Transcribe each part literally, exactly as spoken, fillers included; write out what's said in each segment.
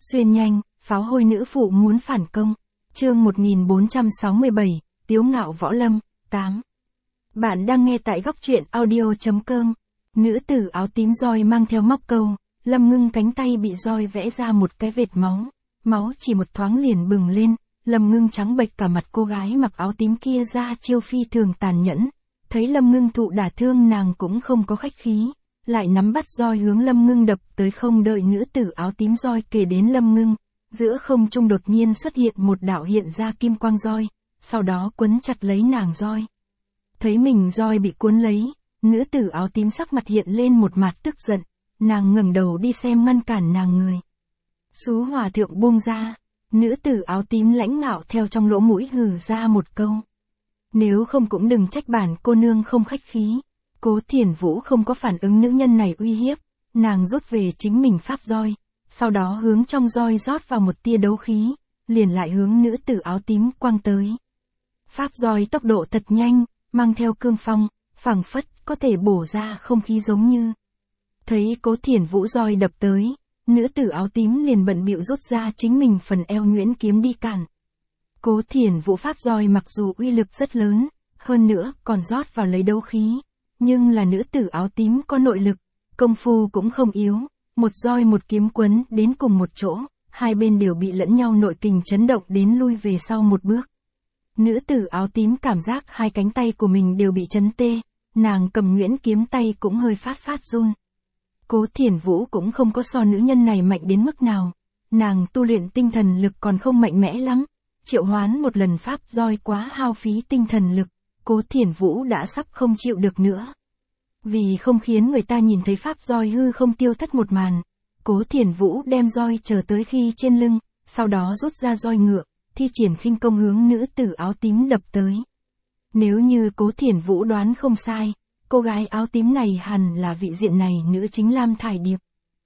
Xuyên nhanh, pháo hôi nữ phụ muốn phản công. Chương một nghìn bốn trăm sáu mươi bảy, Tiếu ngạo võ lâm, tám. Bạn đang nghe tại góc truyện audio.com. Nữ tử áo tím roi mang theo móc câu, Lâm Ngưng cánh tay bị roi vẽ ra một cái vệt máu. Máu chỉ một thoáng liền bừng lên, Lâm Ngưng trắng bệch cả mặt, cô gái mặc áo tím kia ra chiêu phi thường tàn nhẫn. Thấy Lâm Ngưng thụ đả thương, nàng cũng không có khách khí, lại nắm bắt roi hướng Lâm Ngưng đập tới. Không đợi nữ tử áo tím roi kề đến Lâm Ngưng, giữa không trung đột nhiên xuất hiện một đạo hiện ra kim quang roi, sau đó quấn chặt lấy nàng roi. Thấy mình roi bị cuốn lấy, nữ tử áo tím sắc mặt hiện lên một mặt tức giận, nàng ngẩng đầu đi xem ngăn cản nàng người. Xú hòa thượng buông ra, nữ tử áo tím lãnh ngạo theo trong lỗ mũi hừ ra một câu. Nếu không cũng đừng trách bản cô nương không khách khí. Cố Thiển Vũ không có phản ứng nữ nhân này uy hiếp, nàng rút về chính mình pháp roi, sau đó hướng trong roi rót vào một tia đấu khí, liền lại hướng nữ tử áo tím quăng tới. Pháp roi tốc độ thật nhanh, mang theo cương phong, phảng phất có thể bổ ra không khí giống như. Thấy Cố Thiển Vũ roi đập tới, nữ tử áo tím liền bận bịu rút ra chính mình phần eo nhuyễn kiếm đi cản. Cố Thiển Vũ pháp roi mặc dù uy lực rất lớn, hơn nữa còn rót vào lấy đấu khí, nhưng là nữ tử áo tím có nội lực, công phu cũng không yếu, một roi một kiếm quấn đến cùng một chỗ, hai bên đều bị lẫn nhau nội kình chấn động đến lui về sau một bước. Nữ tử áo tím cảm giác hai cánh tay của mình đều bị chấn tê, nàng cầm nhuyễn kiếm tay cũng hơi phát phát run. Cố Thiển Vũ cũng không có so nữ nhân này mạnh đến mức nào, nàng tu luyện tinh thần lực còn không mạnh mẽ lắm, triệu hoán một lần pháp roi quá hao phí tinh thần lực, Cố Thiển Vũ đã sắp không chịu được nữa. Vì không khiến người ta nhìn thấy pháp roi hư không tiêu thất một màn, Cố Thiển Vũ đem roi chờ tới khi trên lưng, sau đó rút ra roi ngựa, thi triển khinh công hướng nữ tử áo tím đập tới. Nếu như Cố Thiển Vũ đoán không sai, cô gái áo tím này hẳn là vị diện này nữ chính Lam Thải Điệp.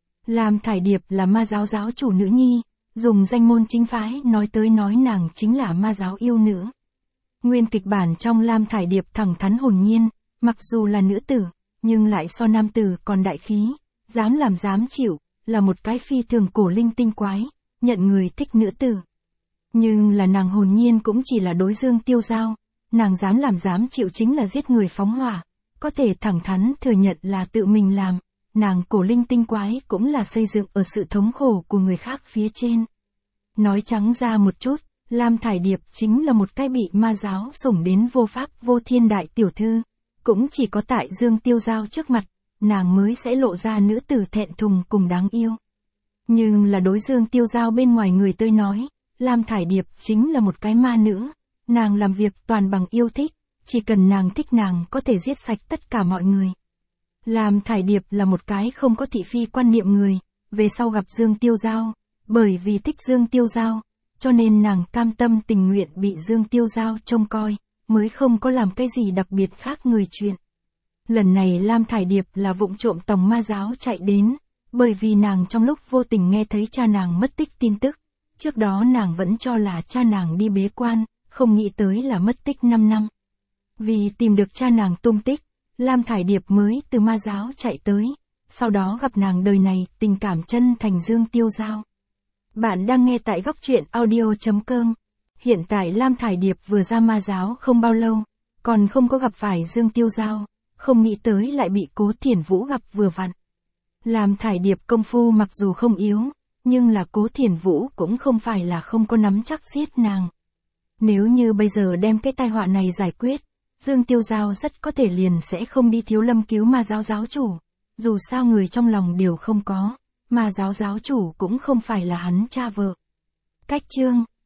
Lam Thải Điệp là ma giáo giáo chủ nữ nhi, dùng danh môn chính phái nói tới nói nàng chính là ma giáo yêu nữ. Nguyên kịch bản trong Lam Thải Điệp thẳng thắn hồn nhiên, mặc dù là nữ tử, nhưng lại so nam tử còn đại khí, dám làm dám chịu, là một cái phi thường cổ linh tinh quái, nhận người thích nữ tử. Nhưng là nàng hồn nhiên cũng chỉ là đối Dương Tiêu Giao, nàng dám làm dám chịu chính là giết người phóng hỏa, có thể thẳng thắn thừa nhận là tự mình làm, nàng cổ linh tinh quái cũng là xây dựng ở sự thống khổ của người khác phía trên. Nói trắng ra một chút, Lam Thải Điệp chính là một cái bị ma giáo sủng đến vô pháp vô thiên đại tiểu thư, cũng chỉ có tại Dương Tiêu Giao trước mặt, nàng mới sẽ lộ ra nữ tử thẹn thùng cùng đáng yêu. Nhưng là đối Dương Tiêu Giao bên ngoài người tôi nói, Lam Thải Điệp chính là một cái ma nữ, nàng làm việc toàn bằng yêu thích, chỉ cần nàng thích nàng có thể giết sạch tất cả mọi người. Lam Thải Điệp là một cái không có thị phi quan niệm người, về sau gặp Dương Tiêu Giao, bởi vì thích Dương Tiêu Giao, cho nên nàng cam tâm tình nguyện bị Dương Tiêu Giao trông coi, mới không có làm cái gì đặc biệt khác người chuyện. Lần này Lam Thải Điệp là vụng trộm tòng ma giáo chạy đến, bởi vì nàng trong lúc vô tình nghe thấy cha nàng mất tích tin tức, trước đó nàng vẫn cho là cha nàng đi bế quan, không nghĩ tới là mất tích năm năm. Vì tìm được cha nàng tung tích, Lam Thải Điệp mới từ ma giáo chạy tới, sau đó gặp nàng đời này tình cảm chân thành Dương Tiêu Giao. Bạn đang nghe tại góc truyện audio.com. Hiện tại Lam Thải Điệp vừa ra ma giáo không bao lâu, còn không có gặp phải Dương Tiêu Giao, không nghĩ tới lại bị Cố Thiển Vũ gặp vừa vặn. Lam Thải Điệp công phu mặc dù không yếu, nhưng là Cố Thiển Vũ cũng không phải là không có nắm chắc giết nàng. Nếu như bây giờ đem cái tai họa này giải quyết, Dương Tiêu Giao rất có thể liền sẽ không đi thiếu lâm cứu ma giáo giáo chủ, dù sao người trong lòng đều không có, ma giáo giáo chủ cũng không phải là hắn cha vợ. Cách chương